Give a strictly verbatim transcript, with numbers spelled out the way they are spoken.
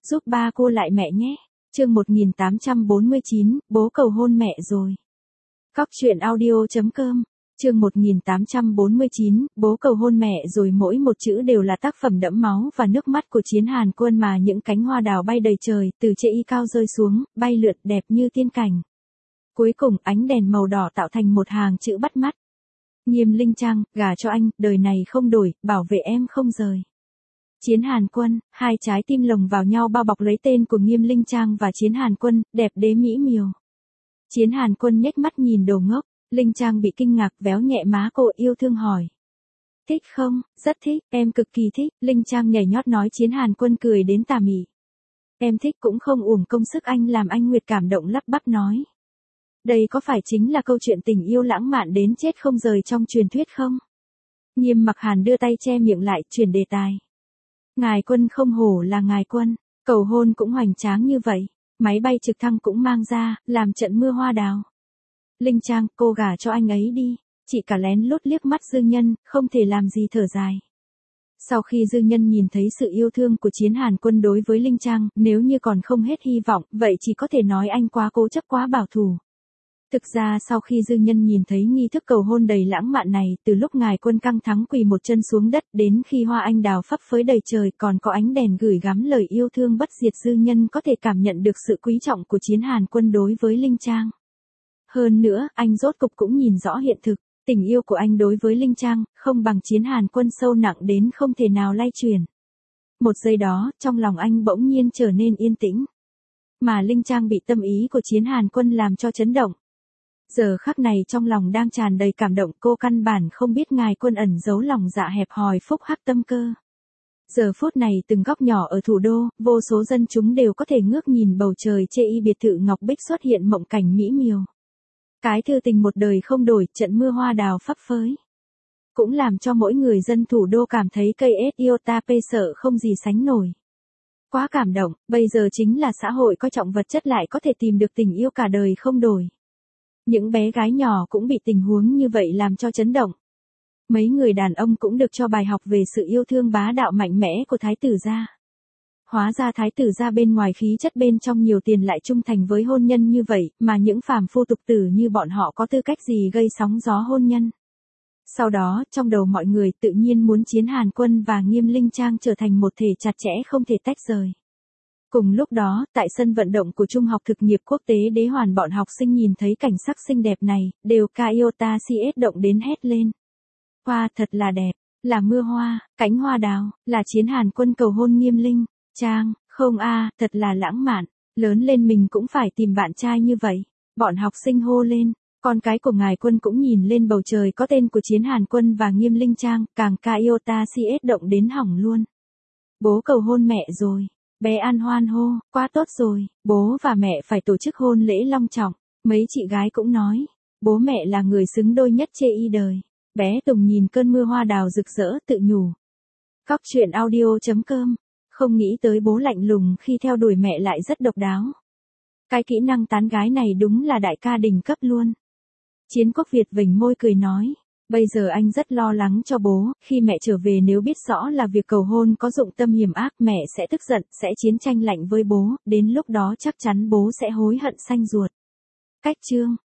giúp ba cô lại mẹ nhé. Chương một nghìn tám trăm bốn mươi chín, bố cầu hôn mẹ rồi. Cóc truyện audio chấm com. Chương một nghìn tám trăm bốn mươi chín, bố cầu hôn mẹ rồi. Mỗi một chữ đều là tác phẩm đẫm máu và nước mắt của Chiến Hàn Quân, mà những cánh hoa đào bay đầy trời, từ chê y cao rơi xuống, bay lượn đẹp như tiên cảnh. Cuối cùng ánh đèn màu đỏ tạo thành một hàng chữ bắt mắt. Nghiêm Linh Trang, gả cho anh, đời này không đổi, bảo vệ em không rời. Chiến Hàn Quân, hai trái tim lồng vào nhau bao bọc lấy tên của Nghiêm Linh Trang và Chiến Hàn Quân, đẹp đế mỹ miều. Chiến Hàn Quân nhếch mắt nhìn đồ ngốc, Linh Trang bị kinh ngạc véo nhẹ má cô, yêu thương hỏi. Thích không? Rất thích, em cực kỳ thích, Linh Trang nhảy nhót nói. Chiến Hàn Quân cười đến tà mị. Em thích cũng không uổng công sức anh làm. Anh Nguyệt cảm động lắp bắp nói. Đây có phải chính là câu chuyện tình yêu lãng mạn đến chết không rời trong truyền thuyết không? Nghiêm Mặc Hàn đưa tay che miệng lại, chuyển đề tài. Ngài Quân không hổ là ngài Quân, cầu hôn cũng hoành tráng như vậy, máy bay trực thăng cũng mang ra, làm trận mưa hoa đào. Linh Trang, cô gả cho anh ấy đi. Chị cả lén lút liếc mắt Dương Nhân, không thể làm gì thở dài. Sau khi Dương Nhân nhìn thấy sự yêu thương của Chiến Hàn Quân đối với Linh Trang, nếu như còn không hết hy vọng, vậy chỉ có thể nói anh quá cố chấp, quá bảo thủ. Thực ra sau khi Dương Nhân nhìn thấy nghi thức cầu hôn đầy lãng mạn này, từ lúc ngài Quân căng thắng quỳ một chân xuống đất đến khi hoa anh đào phấp phới đầy trời còn có ánh đèn gửi gắm lời yêu thương bất diệt, Dương Nhân có thể cảm nhận được sự quý trọng của Chiến Hàn Quân đối với Linh Trang. Hơn nữa, anh rốt cục cũng nhìn rõ hiện thực, tình yêu của anh đối với Linh Trang không bằng Chiến Hàn Quân sâu nặng đến không thể nào lay chuyển. Một giây đó, trong lòng anh bỗng nhiên trở nên yên tĩnh. Mà Linh Trang bị tâm ý của Chiến Hàn Quân làm cho chấn động. Giờ khắc này trong lòng đang tràn đầy cảm động, cô căn bản không biết ngài Quân ẩn giấu lòng dạ hẹp hòi phúc hắc tâm cơ. Giờ phút này từng góc nhỏ ở thủ đô, vô số dân chúng đều có thể ngước nhìn bầu trời chê y biệt thự Ngọc Bích xuất hiện mộng cảnh mỹ miều. Cái thư tình một đời không đổi, trận mưa hoa đào phấp phới. Cũng làm cho mỗi người dân thủ đô cảm thấy cây ết yêu ta pê sợ không gì sánh nổi. Quá cảm động, bây giờ chính là xã hội coi trọng vật chất lại có thể tìm được tình yêu cả đời không đổi. Những bé gái nhỏ cũng bị tình huống như vậy làm cho chấn động. Mấy người đàn ông cũng được cho bài học về sự yêu thương bá đạo mạnh mẽ của thái tử gia. Hóa ra thái tử gia bên ngoài khí chất bên trong nhiều tiền lại trung thành với hôn nhân như vậy, mà những phàm phu tục tử như bọn họ có tư cách gì gây sóng gió hôn nhân. Sau đó, trong đầu mọi người tự nhiên muốn Chiến Hàn Quân và Nghiêm Linh Trang trở thành một thể chặt chẽ không thể tách rời. Cùng lúc đó, tại sân vận động của Trung học thực nghiệp quốc tế Đế Hoàn, bọn học sinh nhìn thấy cảnh sắc xinh đẹp này, đều ca iota cs động đến hét lên. Hoa thật là đẹp, là mưa hoa, cánh hoa đào, là Chiến Hàn Quân cầu hôn Nghiêm Linh Trang, không a, thật là lãng mạn, lớn lên mình cũng phải tìm bạn trai như vậy. Bọn học sinh hô lên, con cái của ngài Quân cũng nhìn lên bầu trời có tên của Chiến Hàn Quân và Nghiêm Linh Trang, càng ca iota cs động đến hỏng luôn. Bố cầu hôn mẹ rồi. Bé An hoan hô, quá tốt rồi, bố và mẹ phải tổ chức hôn lễ long trọng. Mấy chị gái cũng nói, bố mẹ là người xứng đôi nhất chê y đời. Bé Tùng nhìn cơn mưa hoa đào rực rỡ tự nhủ. Cóc truyện audio chấm com. Không nghĩ tới bố lạnh lùng khi theo đuổi mẹ lại rất độc đáo. Cái kỹ năng tán gái này đúng là đại ca đỉnh cấp luôn. Chiến Quốc Việt vểnh môi cười nói. Bây giờ anh rất lo lắng cho bố, khi mẹ trở về nếu biết rõ là việc cầu hôn có dụng tâm hiểm ác, mẹ sẽ tức giận, sẽ chiến tranh lạnh với bố, đến lúc đó chắc chắn bố sẽ hối hận xanh ruột. Cách chương